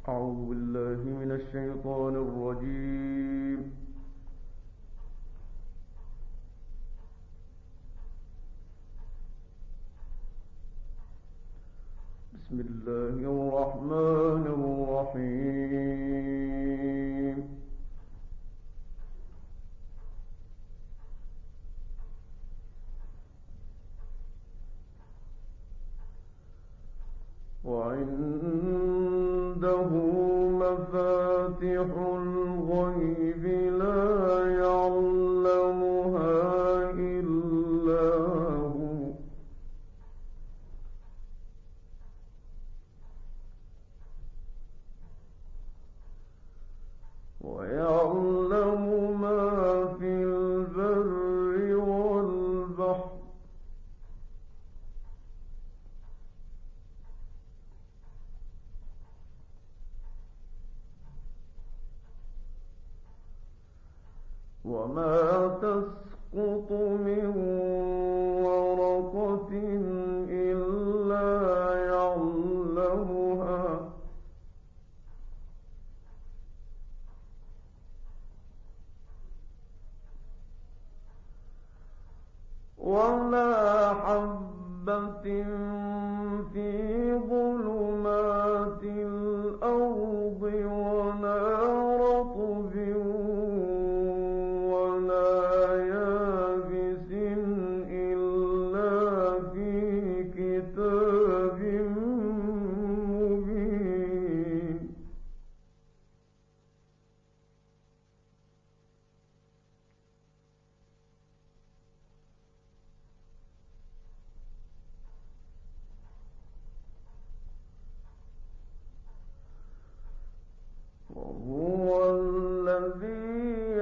أعوذ بالله من الشيطان الرجيم. بسم الله الرحمن الرحيم. وعنده مفاتح الغيب لا يعلمها إلا هو ويعلم ما في البر والبحر وما تسقط من ورقة إلا يعلمها ولا حبة في ظلمات الأرض ولا رطب ولا يابس إلا في كتاب مبين. وهو الذي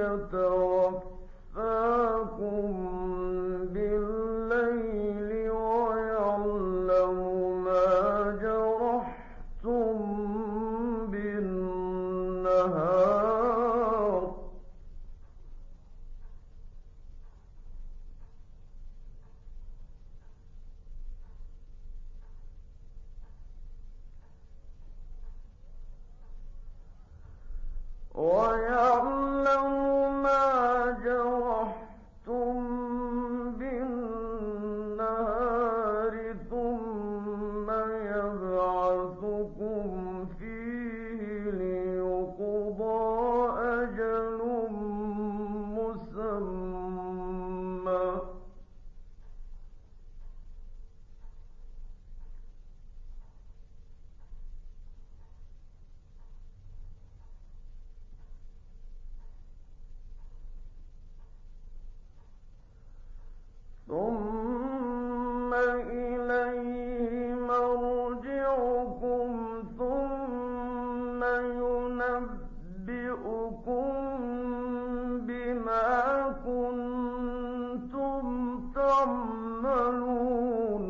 يتوفاكم بالليل ويعلم ما جرحتم بالنهار ثم يبعثكم فيه ليقضى أجل مسمى ثم إليه مرجعكم ثم ينبئكم بما كنتم تعملون.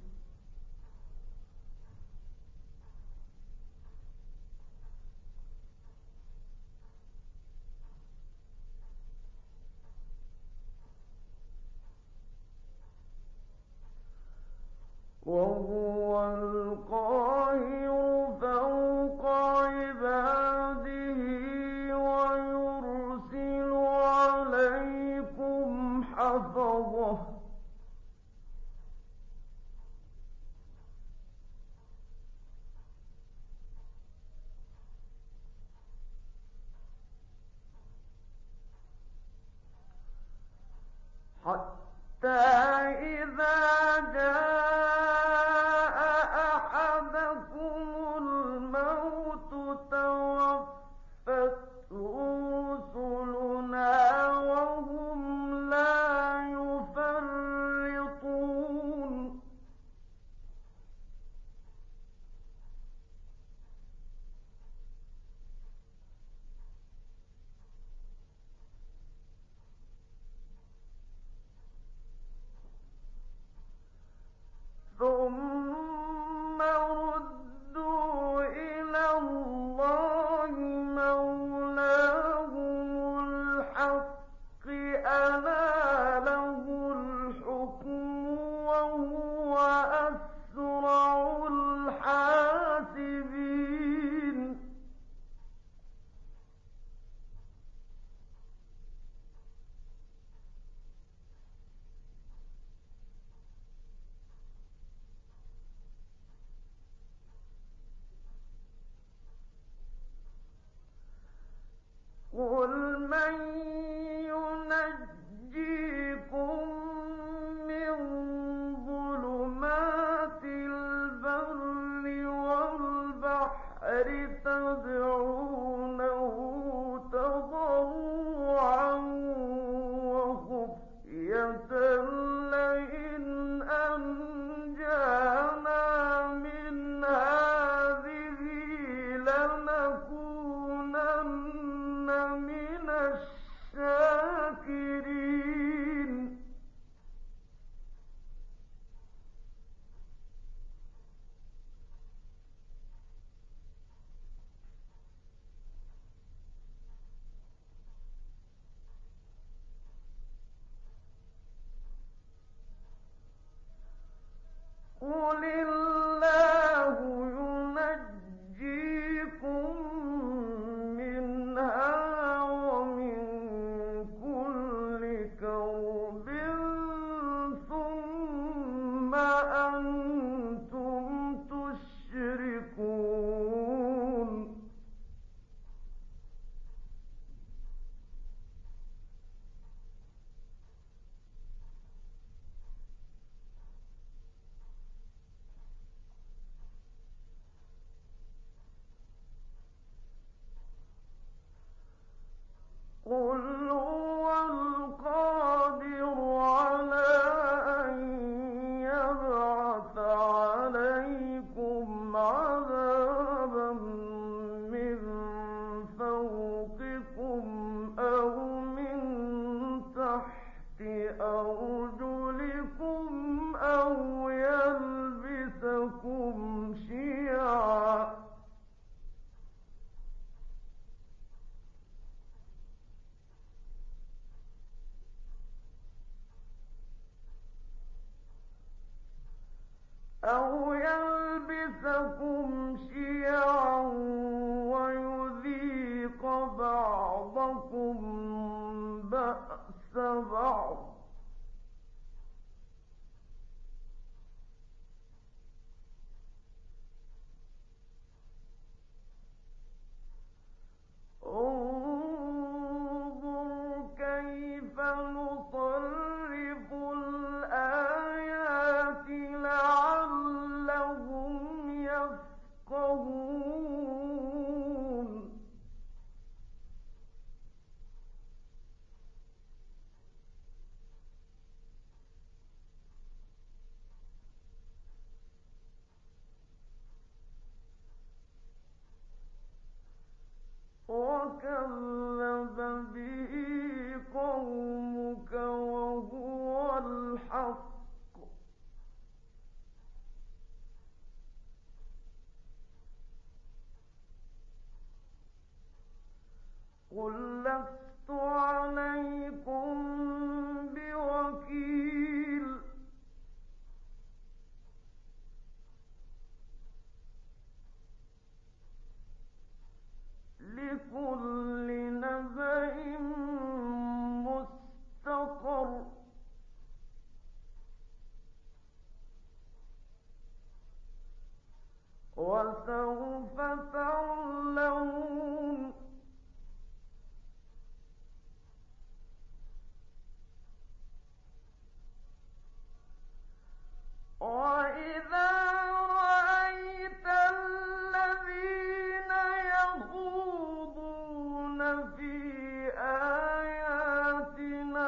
وهو القاهر فوق عباده ويرسل عليكم حفظه حتى إذا جاء شيعا أو يلبسكم شيعا ويذيق بعضكم بأس بعض انظر كيف نصرف الآيات لعلهم يفقهون وكذب به قومك وهو الحق قل لست عليكم بوكيل لكل نبأ مستقر وسوف تعلمون وإذا رأيت الذين يخوضون في آياتنا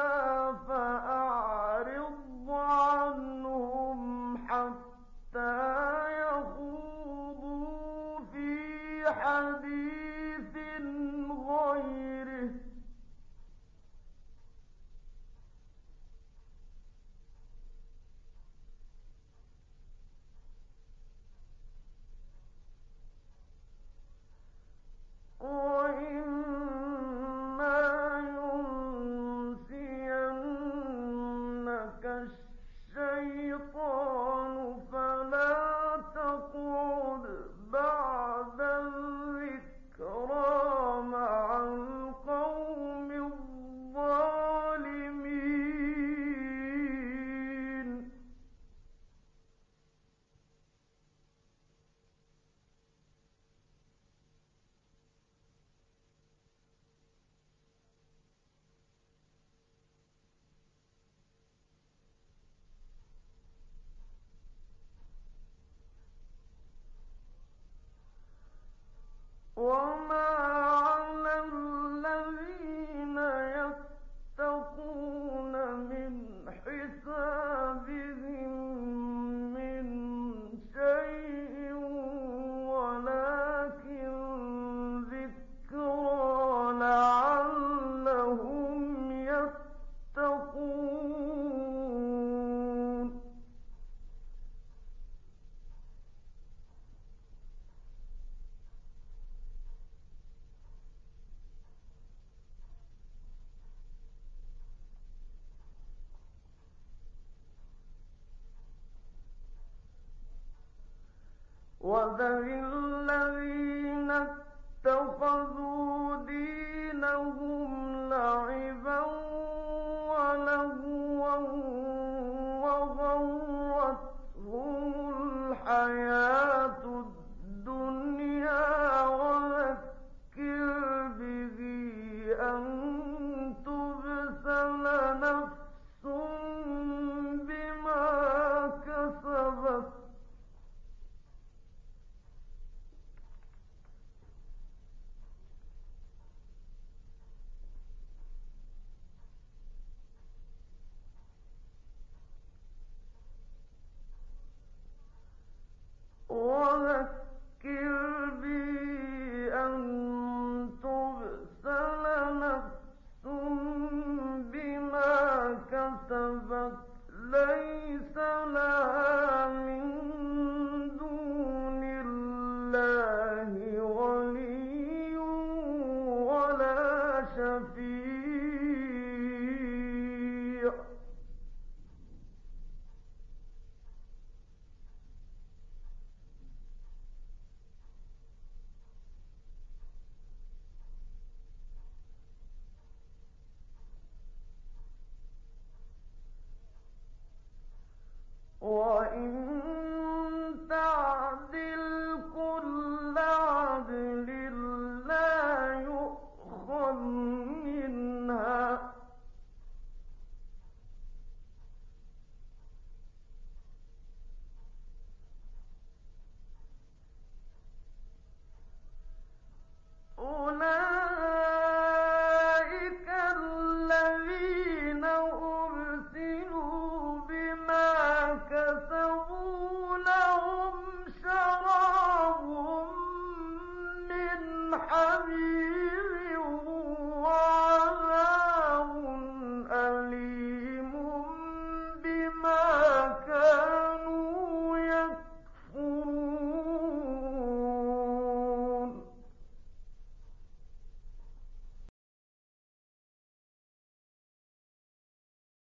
فأعرض عنهم حتى يخوضوا في حديث غيره وإما ينسينك الشيطان فلا تقعد بعد الذكرى مع القوم الظالمين وما على الذين يتقون من حسابهم من شيء ولكن ذكرى لعلهم يتقون وذر الذين اتخذوا دينهم لعبا ولهوا وغرتهم الحياة الدنيا وذكر به أن تبسل نفس بما كسبت وذكر بي أن تبسل نفس بما كسبت ليس لها من دون وإن تعدل كل عدل لا يؤخذ منها أولئك الذين أبسلوا بما كسبوا لهم شراب من حميم وعذاب أليم بما كانوا يكفرون